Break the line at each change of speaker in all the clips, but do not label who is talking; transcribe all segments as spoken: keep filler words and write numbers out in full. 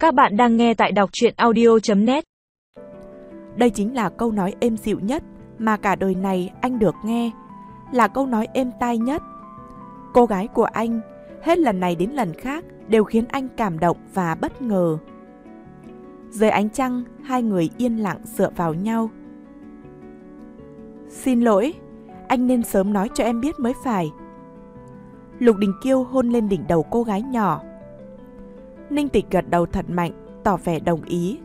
Các bạn đang nghe tại đọc truyện audio chấm net.
Đây chính là câu nói êm dịu nhất mà cả đời này anh được nghe, là câu nói êm tai nhất. Cô gái của anh, hết lần này đến lần khác, đều khiến anh cảm động và bất ngờ. Dưới ánh trăng, hai người yên lặng dựa vào nhau. Xin lỗi, anh nên sớm nói cho em biết mới phải. Lục Đình Kiêu hôn lên đỉnh đầu cô gái nhỏ. Ninh Tịch gật đầu thật mạnh, tỏ vẻ đồng ý.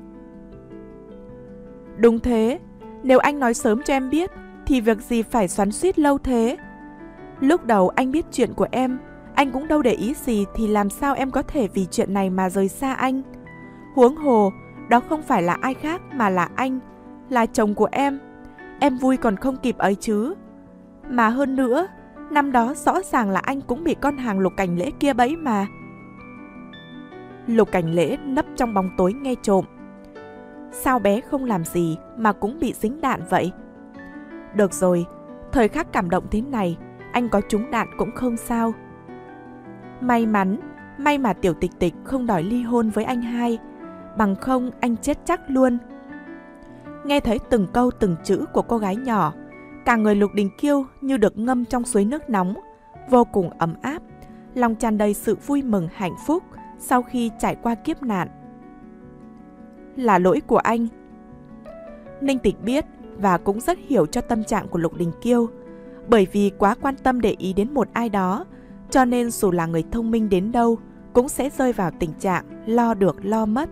Đúng thế, nếu anh nói sớm cho em biết, thì việc gì phải xoắn xuýt lâu thế. Lúc đầu anh biết chuyện của em, anh cũng đâu để ý gì, thì làm sao em có thể vì chuyện này mà rời xa anh. Huống hồ, đó không phải là ai khác mà là anh, là chồng của em. Em vui còn không kịp ấy chứ. Mà hơn nữa, năm đó rõ ràng là anh cũng bị con hàng Lục Cảnh Lễ kia bẫy mà. Lục Cảnh Lễ nấp trong bóng tối nghe trộm. Sao bé không làm gì mà cũng bị dính đạn vậy? Được rồi, thời khắc cảm động thế này, anh có trúng đạn cũng không sao. May mắn, may mà Tiểu Tịch Tịch không đòi ly hôn với anh hai, bằng không anh chết chắc luôn. Nghe thấy từng câu từng chữ của cô gái nhỏ, cả người Lục Đình Kiêu như được ngâm trong suối nước nóng, vô cùng ấm áp, lòng tràn đầy sự vui mừng hạnh phúc sau khi trải qua kiếp nạn. Là lỗi của anh. Ninh Tịch biết và cũng rất hiểu cho tâm trạng của Lục Đình Kiêu, bởi vì quá quan tâm để ý đến một ai đó, cho nên dù là người thông minh đến đâu cũng sẽ rơi vào tình trạng lo được lo mất.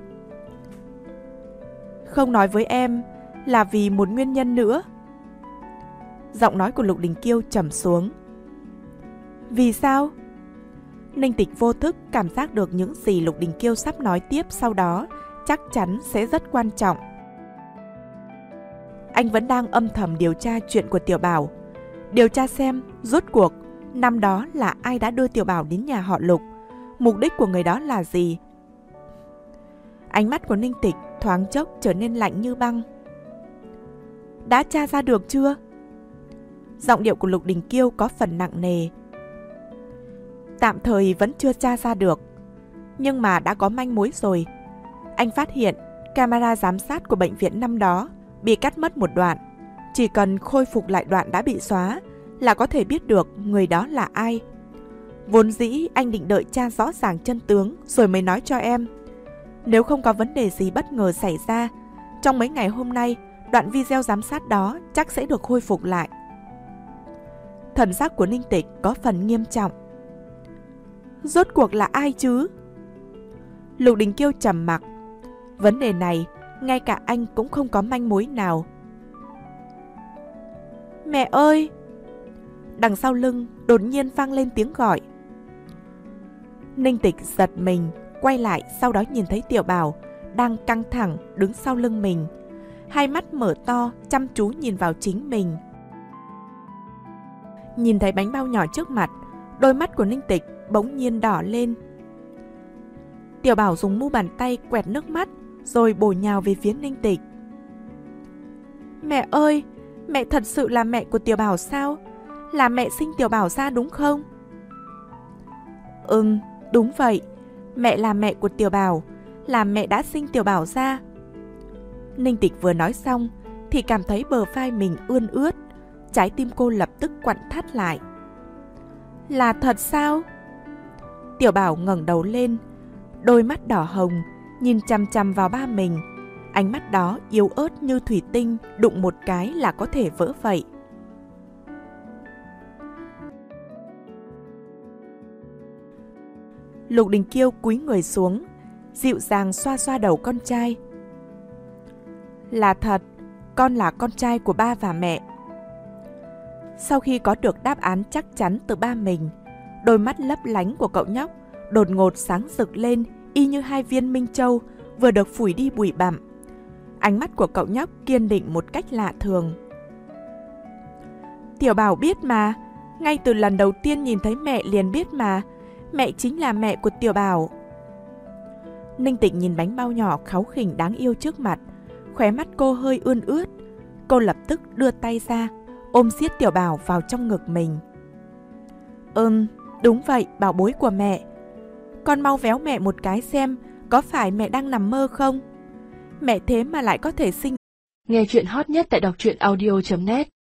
Không nói với em là vì một nguyên nhân nữa. Giọng nói của Lục Đình Kiêu trầm xuống. Vì sao? Ninh Tịch vô thức cảm giác được những gì Lục Đình Kiêu sắp nói tiếp sau đó chắc chắn sẽ rất quan trọng. Anh vẫn đang âm thầm điều tra chuyện của Tiểu Bảo, điều tra xem rốt cuộc năm đó là ai đã đưa Tiểu Bảo đến nhà họ Lục, mục đích của người đó là gì. Ánh mắt của Ninh Tịch thoáng chốc trở nên lạnh như băng. Đã tra ra được chưa? Giọng điệu của Lục Đình Kiêu có phần nặng nề. Tạm thời vẫn chưa tra ra được, nhưng mà đã có manh mối rồi. Anh phát hiện camera giám sát của bệnh viện năm đó bị cắt mất một đoạn. Chỉ cần khôi phục lại đoạn đã bị xóa là có thể biết được người đó là ai. Vốn dĩ anh định đợi tra rõ ràng chân tướng rồi mới nói cho em. Nếu không có vấn đề gì bất ngờ xảy ra, trong mấy ngày hôm nay, đoạn video giám sát đó chắc sẽ được khôi phục lại. Thần sắc của Ninh Tịch có phần nghiêm trọng. Rốt cuộc là ai chứ? Lục Đình Kiêu trầm mặc. Vấn đề này, ngay cả anh cũng không có manh mối nào. Mẹ ơi! Đằng sau lưng đột nhiên vang lên tiếng gọi. Ninh Tịch giật mình, quay lại, sau đó nhìn thấy Tiểu Bảo đang căng thẳng đứng sau lưng mình. Hai mắt mở to, chăm chú nhìn vào chính mình. Nhìn thấy bánh bao nhỏ trước mặt, đôi mắt của Ninh Tịch bỗng nhiên đỏ lên. Tiểu Bảo dùng mu bàn tay quẹt nước mắt, rồi bổ nhào về phía Ninh Tịch. Mẹ ơi! Mẹ thật sự là mẹ của Tiểu Bảo sao? Là mẹ sinh Tiểu Bảo ra đúng không? Ừm, đúng vậy. Mẹ là mẹ của Tiểu Bảo, là mẹ đã sinh Tiểu Bảo ra. Ninh Tịch vừa nói xong thì cảm thấy bờ vai mình ươn ướt, trái tim cô lập tức quặn thắt lại. Là thật sao? Tiểu Bảo ngẩng đầu lên, đôi mắt đỏ hồng, nhìn chằm chằm vào ba mình. Ánh mắt đó yếu ớt như thủy tinh, đụng một cái là có thể vỡ vậy. Lục Đình Kiêu cúi người xuống, dịu dàng xoa xoa đầu con trai. Là thật, con là con trai của ba và mẹ. Sau khi có được đáp án chắc chắn từ ba mình, đôi mắt lấp lánh của cậu nhóc đột ngột sáng rực lên, y như hai viên minh châu vừa được phủi đi bụi bặm. Ánh mắt của cậu nhóc kiên định một cách lạ thường. Tiểu Bảo biết mà, ngay từ lần đầu tiên nhìn thấy mẹ liền biết mà, mẹ chính là mẹ của Tiểu Bảo. Ninh Tịch nhìn bánh bao nhỏ kháu khỉnh đáng yêu trước mặt, khóe mắt cô hơi ươn ướt. Cô lập tức đưa tay ra, ôm siết Tiểu Bảo vào trong ngực mình. Ừm, đúng vậy, bảo bối của mẹ. Con mau véo mẹ một cái xem, Có phải mẹ đang nằm mơ không? Mẹ thế mà lại có thể sinh.
Nghe chuyện hot nhất tại đọc truyện audio chấm net